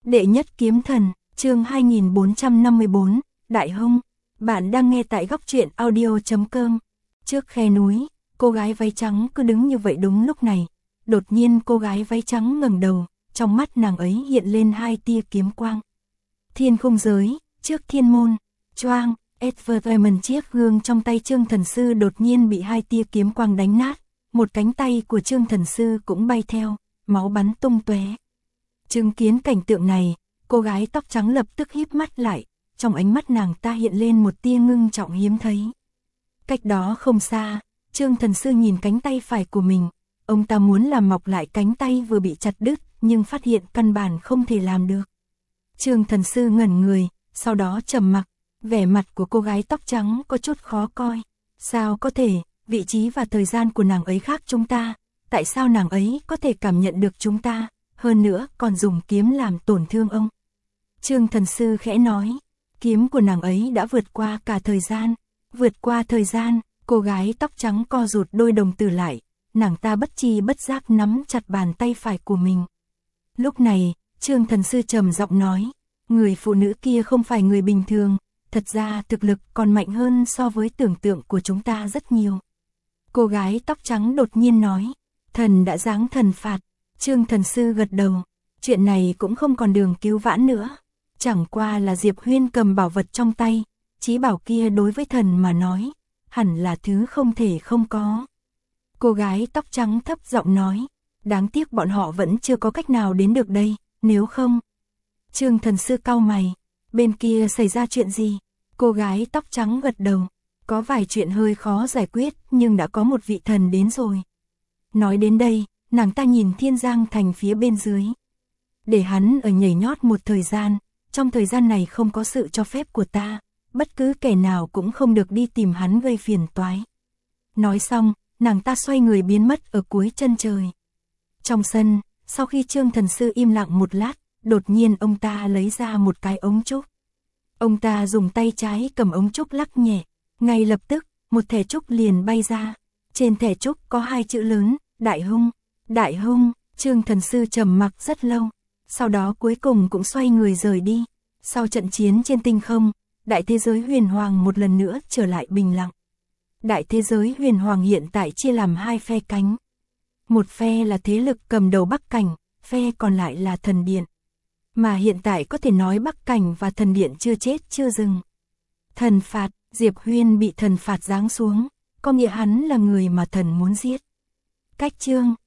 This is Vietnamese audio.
Đệ nhất kiếm thần, chương 2454, Đại Hung. Bạn đang nghe tại góc truyện audio.com. Trước khe núi, cô gái váy trắng cứ đứng như vậy đúng lúc này. Đột nhiên cô gái váy trắng ngẩng đầu, trong mắt nàng ấy hiện lên hai tia kiếm quang. Thiên khung giới, trước thiên môn, choang, Edward chiếc gương trong tay Trương Thần Sư đột nhiên bị hai tia kiếm quang đánh nát. Một cánh tay của Trương Thần Sư cũng bay theo, máu bắn tung tóe. Chứng kiến cảnh tượng này, cô gái tóc trắng lập tức híp mắt lại, trong ánh mắt nàng ta hiện lên một tia ngưng trọng hiếm thấy. Cách đó không xa, Trương Thần Sư nhìn cánh tay phải của mình, ông ta muốn làm mọc lại cánh tay vừa bị chặt đứt, nhưng phát hiện căn bản không thể làm được. Trương Thần Sư ngẩn người, sau đó trầm mặc, vẻ mặt của cô gái tóc trắng có chút khó coi. Sao có thể, vị trí và thời gian của nàng ấy khác chúng ta, tại sao nàng ấy có thể cảm nhận được chúng ta? Hơn nữa còn dùng kiếm làm tổn thương ông. Trương Thần Sư khẽ nói, kiếm của nàng ấy đã vượt qua cả thời gian. Vượt qua thời gian, cô gái tóc trắng co rụt đôi đồng tử lại, nàng ta bất tri bất giác nắm chặt bàn tay phải của mình. Lúc này, Trương Thần Sư trầm giọng nói, người phụ nữ kia không phải người bình thường, thật ra thực lực còn mạnh hơn so với tưởng tượng của chúng ta rất nhiều. Cô gái tóc trắng đột nhiên nói, thần đã giáng thần phạt. Trương Thần Sư gật đầu, chuyện này cũng không còn đường cứu vãn nữa. Chẳng qua là Diệp Huyên cầm bảo vật trong tay, chí bảo kia đối với thần mà nói, hẳn là thứ không thể không có. Cô gái tóc trắng thấp giọng nói, đáng tiếc bọn họ vẫn chưa có cách nào đến được đây, nếu không. Trương Thần Sư cau mày, bên kia xảy ra chuyện gì? Cô gái tóc trắng gật đầu, có vài chuyện hơi khó giải quyết nhưng đã có một vị thần đến rồi. Nói đến đây, nàng ta nhìn Thiên Giang Thành phía bên dưới. Để hắn ở nhảy nhót một thời gian, trong thời gian này không có sự cho phép của ta, bất cứ kẻ nào cũng không được đi tìm hắn gây phiền toái. Nói xong, nàng ta xoay người biến mất ở cuối chân trời. Trong sân, sau khi Trương Thần Sư im lặng một lát, đột nhiên ông ta lấy ra một cái ống trúc. Ông ta dùng tay trái cầm ống trúc lắc nhẹ, ngay lập tức, một thẻ trúc liền bay ra. Trên thẻ trúc có hai chữ lớn, Đại Hung. Đại Hung, Trương Thần Sư trầm mặc rất lâu, sau đó cuối cùng cũng xoay người rời đi. Sau trận chiến trên tinh không, đại thế giới huyền hoàng một lần nữa trở lại bình lặng. Đại thế giới huyền hoàng hiện tại chia làm hai phe cánh. Một phe là thế lực cầm đầu Bắc Cảnh, phe còn lại là thần điện. Mà hiện tại có thể nói Bắc Cảnh và thần điện chưa chết chưa dừng. Thần phạt, Diệp Huyên bị thần phạt giáng xuống, có nghĩa hắn là người mà thần muốn giết. Cách chương